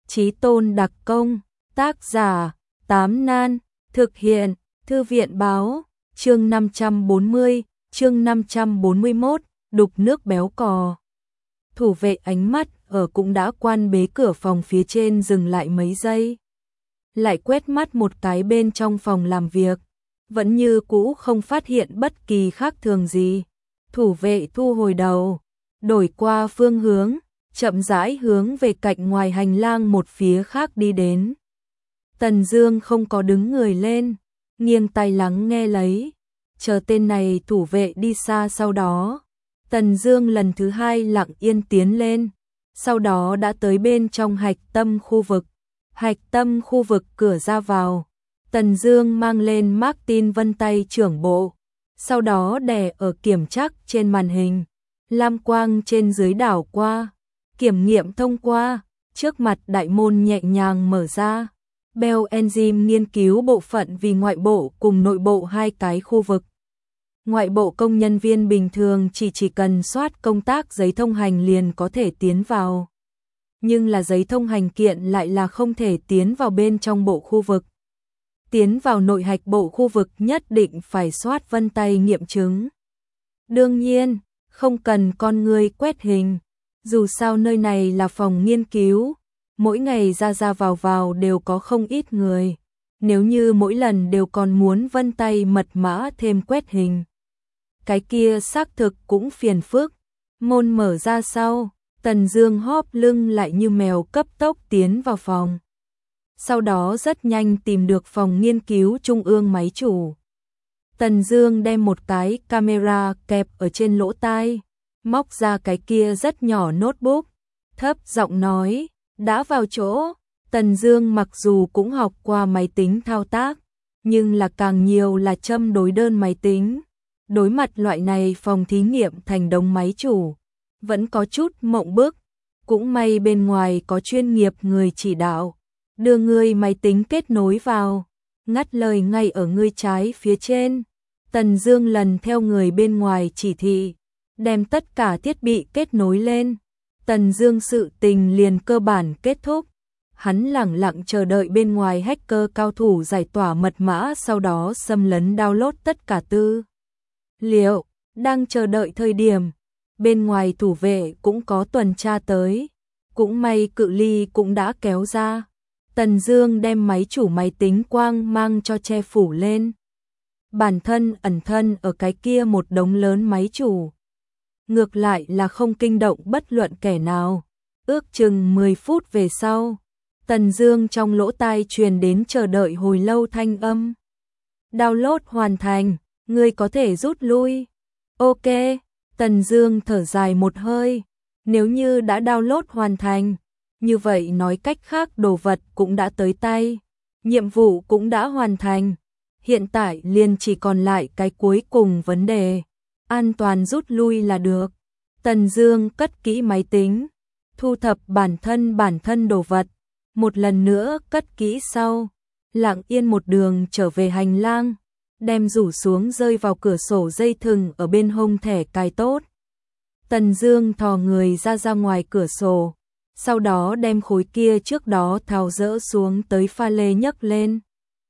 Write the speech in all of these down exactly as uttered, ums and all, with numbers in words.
Chí Tôn đặc công, tác giả, Tám Nan, thực hiện, Thư viện báo, chương năm trăm bốn mươi, chương năm trăm bốn mươi mốt, đục nước béo cò. Thủ vệ ánh mắt ở cũng đã quan bế cửa phòng phía trên dừng lại mấy giây. Lại quét mắt một cái bên trong phòng làm việc, vẫn như cũ không phát hiện bất kỳ khác thường gì. Thủ vệ thu hồi đầu, đổi qua phương hướng, chậm rãi hướng về cạnh ngoài hành lang một phía khác đi đến. Tần Dương không có đứng người lên, nghiêng tai lắng nghe lấy, chờ tên này thủ vệ đi xa. Sau đó Tần Dương lần thứ hai lặng yên tiến lên, sau đó đã tới bên trong hạch tâm khu vực. Hạch tâm khu vực cửa ra vào, Tần Dương mang lên Martin vân tay trưởng bộ, sau đó đè ở kiểm trắc trên màn hình, lam quang trên dưới đảo qua, kiểm nghiệm thông qua, trước mặt đại môn nhẹ nhàng mở ra. Bell Enzyme nghiên cứu bộ phận vì ngoại bộ cùng nội bộ hai cái khu vực. Ngoại bộ công nhân viên bình thường chỉ chỉ cần soát công tác giấy thông hành liền có thể tiến vào. Nhưng là giấy thông hành kiện lại là không thể tiến vào bên trong bộ khu vực. Tiến vào nội hạch bộ khu vực nhất định phải soát vân tay nghiệm chứng. Đương nhiên, không cần con người quét hình, dù sao nơi này là phòng nghiên cứu, mỗi ngày ra ra vào vào đều có không ít người. Nếu như mỗi lần đều còn muốn vân tay mật mã thêm quét hình, cái kia xác thực cũng phiền phức. Môn mở ra sau, Tần Dương hóp lưng lại như mèo cấp tốc tiến vào phòng. Sau đó rất nhanh tìm được phòng nghiên cứu trung ương máy chủ. Tần Dương đem một cái camera kẹp ở trên lỗ tai, móc ra cái kia rất nhỏ notebook, thấp giọng nói, đã vào chỗ. Tần Dương mặc dù cũng học qua máy tính thao tác, nhưng là càng nhiều là châm đối đơn máy tính. Đối mặt loại này phòng thí nghiệm thành đống máy chủ, vẫn có chút mộng bức, cũng may bên ngoài có chuyên nghiệp người chỉ đạo, đưa ngươi máy tính kết nối vào, ngắt lời ngay ở ngươi trái phía trên. Tần Dương lần theo người bên ngoài chỉ thị, đem tất cả thiết bị kết nối lên. Tần Dương sự tình liền cơ bản kết thúc, hắn lẳng lặng chờ đợi bên ngoài hacker cao thủ giải tỏa mật mã, sau đó xâm lấn download tất cả tư liệu. Đang chờ đợi thời điểm, bên ngoài thủ vệ cũng có tuần tra tới, cũng may cự ly cũng đã kéo ra. Tần Dương đem máy chủ máy tính quang mang cho che phủ lên, bản thân ẩn thân ở cái kia một đống lớn máy chủ, ngược lại là không kinh động bất luận kẻ nào. Ước chừng mười phút về sau, Tần Dương trong lỗ tai truyền đến chờ đợi hồi lâu thanh âm. Download hoàn thành, ngươi có thể rút lui. Ok, Tần Dương thở dài một hơi, nếu như đã download hoàn thành, như vậy nói cách khác đồ vật cũng đã tới tay, nhiệm vụ cũng đã hoàn thành. Hiện tại liền chỉ còn lại cái cuối cùng vấn đề, an toàn rút lui là được. Tần Dương cất kỹ máy tính, thu thập bản thân bản thân đồ vật, một lần nữa cất kỹ sau, lặng yên một đường trở về hành lang, đem rủ xuống rơi vào cửa sổ dây thừng ở bên hông thẻ cài tốt. Tần Dương thò người ra ra ngoài cửa sổ, sau đó đem khối kia trước đó tháo dỡ xuống tới pha lê nhấc lên,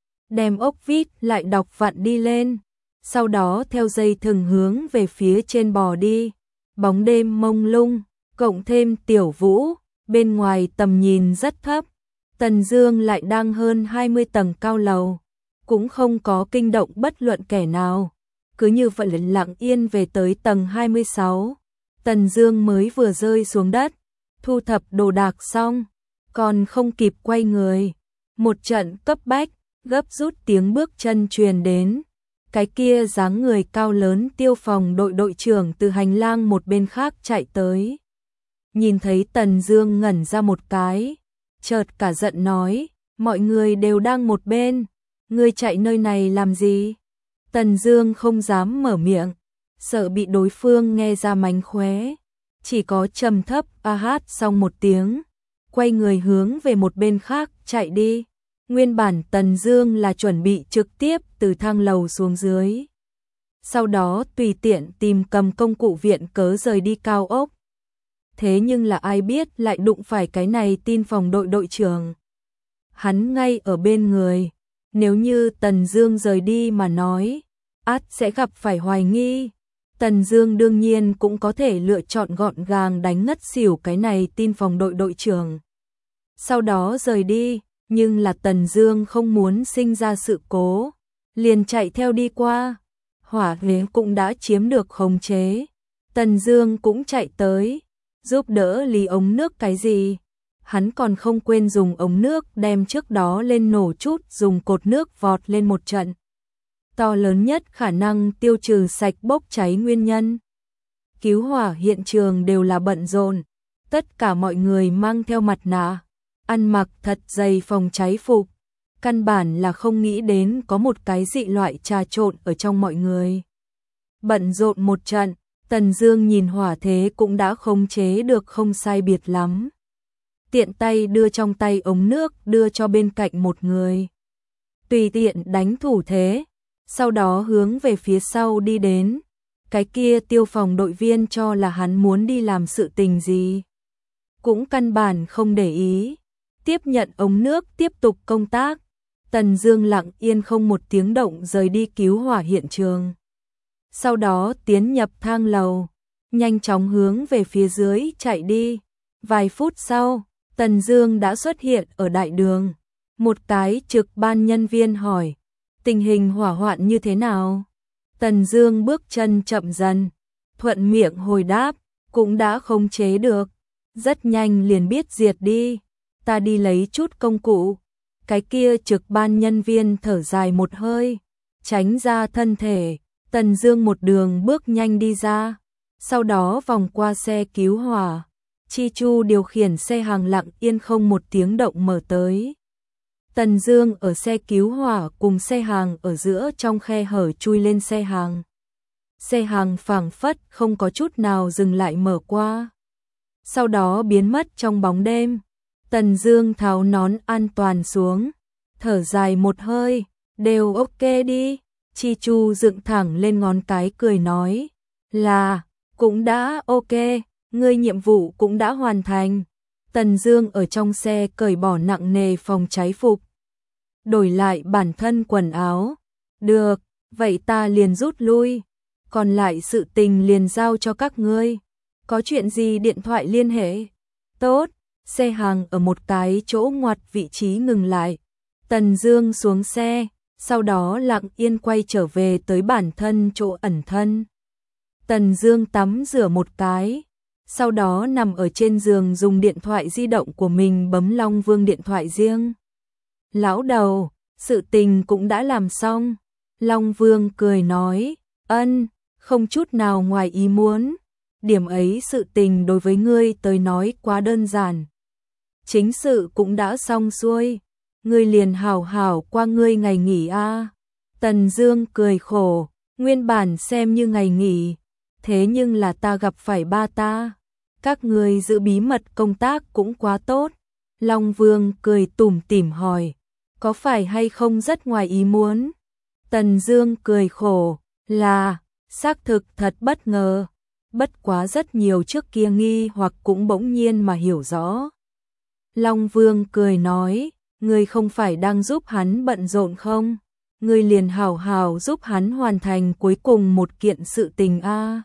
đem ốc vít lại đọc vặn đi lên, sau đó theo dây thừng hướng về phía trên bò đi. Bóng đêm mông lung, cộng thêm Tiểu Vũ, bên ngoài tầm nhìn rất thấp. Tần Dương lại đang hơn hai mươi tầng cao lầu, cũng không có kinh động bất luận kẻ nào, cứ như vậy lặng yên về tới tầng hai mươi sáu. Tần Dương mới vừa rơi xuống đất, thu thập đồ đạc xong, còn không kịp quay người, một trận cấp bách, gấp rút tiếng bước chân truyền đến. Cái kia dáng người cao lớn Tiêu phòng đội đội trưởng từ hành lang một bên khác chạy tới. Nhìn thấy Tần Dương ngẩn ra một cái, chợt cả giận nói, mọi người đều đang một bên, ngươi chạy nơi này làm gì? Tần Dương không dám mở miệng, sợ bị đối phương nghe ra mánh khóe, chỉ có trầm thấp a hát xong một tiếng, quay người hướng về một bên khác chạy đi. Nguyên bản Tần Dương là chuẩn bị trực tiếp từ thang lầu xuống dưới, sau đó tùy tiện tìm cầm công cụ viện cớ rời đi cao ốc. thế nhưng là ai biết lại đụng phải cái này tin phòng đội đội trưởng. Hắn ngay ở bên người, nếu như Tần Dương rời đi mà nói, ắt sẽ gặp phải hoài nghi. Tần Dương đương nhiên cũng có thể lựa chọn gọn gàng đánh ngất xỉu cái này tin phòng đội đội trưởng. Sau đó rời đi, nhưng là Tần Dương không muốn sinh ra sự cố, liền chạy theo đi qua. Hỏa Huế cũng đã chiếm được khống chế. Tần Dương cũng chạy tới, giúp đỡ lý ống nước cái gì. Hắn còn không quên dùng ống nước đem trước đó lên nổ chút, dùng cột nước vọt lên một trận. To lớn nhất khả năng tiêu trừ sạch bốc cháy nguyên nhân. Cứu hỏa hiện trường đều là bận rộn, tất cả mọi người mang theo mặt nạ, ăn mặc thật dày phòng cháy phục, căn bản là không nghĩ đến có một cái dị loại trà trộn ở trong mọi người. Bận rộn một trận, Tần Dương nhìn hỏa thế cũng đã khống chế được không sai biệt lắm. Tiện tay đưa trong tay ống nước đưa cho bên cạnh một người. Tùy tiện đánh thủ thế, sau đó hướng về phía sau đi đến. Cái kia tiêu phòng đội viên cho là hắn muốn đi làm sự tình gì, cũng căn bản không để ý, tiếp nhận ống nước tiếp tục công tác. Tần Dương lặng yên không một tiếng động rời đi cứu hỏa hiện trường. Sau đó tiến nhập thang lầu, nhanh chóng hướng về phía dưới chạy đi. Vài phút sau, Tần Dương đã xuất hiện ở đại đường. Một cái trực ban nhân viên hỏi, tình hình hỏa hoạn như thế nào? Tần Dương bước chân chậm dần, thuận miệng hồi đáp, cũng đã khống chế được, rất nhanh liền biết diệt đi, ta đi lấy chút công cụ. Cái kia trực ban nhân viên thở dài một hơi, tránh ra thân thể. Tần Dương một đường bước nhanh đi ra, sau đó vòng qua xe cứu hỏa. Chi Chu điều khiển xe hàng lặng yên không một tiếng động mở tới. Tần Dương ở xe cứu hỏa cùng xe hàng ở giữa trong khe hở chui lên xe hàng. Xe hàng phảng phất không có chút nào dừng lại mở qua, sau đó biến mất trong bóng đêm. Tần Dương tháo nón an toàn xuống, thở dài một hơi, đều ok đi. Chi Chu dựng thẳng lên ngón cái cười nói, là, cũng đã ok, ngươi nhiệm vụ cũng đã hoàn thành. Tần Dương ở trong xe cởi bỏ nặng nề phòng cháy phục, đổi lại bản thân quần áo. Được, vậy ta liền rút lui, còn lại sự tình liền giao cho các ngươi. Có chuyện gì điện thoại liên hệ. Tốt, xe hàng ở một cái chỗ ngoặt vị trí ngừng lại. Tần Dương xuống xe, sau đó lặng yên quay trở về tới bản thân chỗ ẩn thân. Tần Dương tắm rửa một cái, sau đó nằm ở trên giường dùng điện thoại di động của mình bấm Long Vương điện thoại riêng. Lão đầu, sự tình cũng đã làm xong. Long Vương cười nói, ân, không chút nào ngoài ý muốn. Điểm ấy sự tình đối với ngươi tới nói quá đơn giản. Chính sự cũng đã xong xuôi, ngươi liền hảo hảo qua ngươi ngày nghỉ a. Tần Dương cười khổ, nguyên bản xem như ngày nghỉ, thế nhưng là ta gặp phải ba ta. Các ngươi giữ bí mật công tác cũng quá tốt. Long Vương cười tủm tỉm hỏi, có phải hay không rất ngoài ý muốn? Tần Dương cười khổ, là, xác thực thật bất ngờ. Bất quá rất nhiều trước kia nghi hoặc cũng bỗng nhiên mà hiểu rõ. Long Vương cười nói, ngươi không phải đang giúp hắn bận rộn không? Ngươi liền hảo hảo giúp hắn hoàn thành cuối cùng một kiện sự tình a.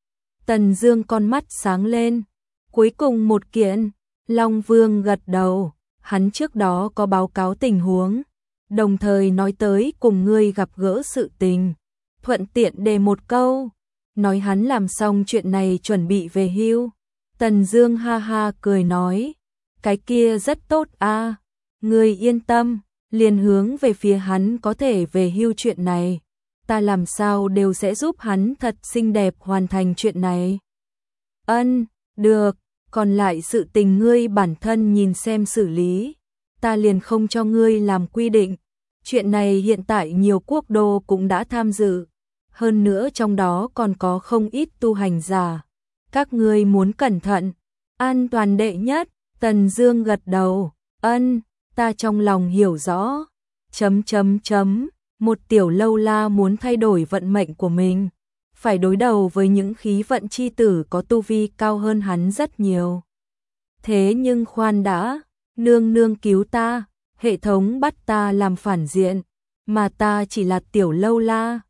Tần Dương con mắt sáng lên, cuối cùng một kiện. Long Vương gật đầu, hắn trước đó có báo cáo tình huống, đồng thời nói tới cùng ngươi gặp gỡ sự tình, thuận tiện đề một câu, nói hắn làm xong chuyện này chuẩn bị về hưu. Tần Dương ha ha cười nói, cái kia rất tốt a, ngươi yên tâm, liền hướng về phía hắn có thể về hưu chuyện này, ta làm sao đều sẽ giúp hắn thật xinh đẹp hoàn thành chuyện này. Ân, được, còn lại sự tình ngươi bản thân nhìn xem xử lý, ta liền không cho ngươi làm quy định. Chuyện này hiện tại nhiều quốc đô cũng đã tham dự, hơn nữa trong đó còn có không ít tu hành giả. Các ngươi muốn cẩn thận, an toàn đệ nhất. Tần Dương gật đầu, ân, ta trong lòng hiểu rõ. Chấm chấm chấm, một tiểu lâu la muốn thay đổi vận mệnh của mình. phải đối đầu với những khí vận chi tử có tu vi cao hơn hắn rất nhiều. Thế nhưng khoan đã, nương nương cứu ta, hệ thống bắt ta làm phản diện, mà ta chỉ là tiểu lâu la,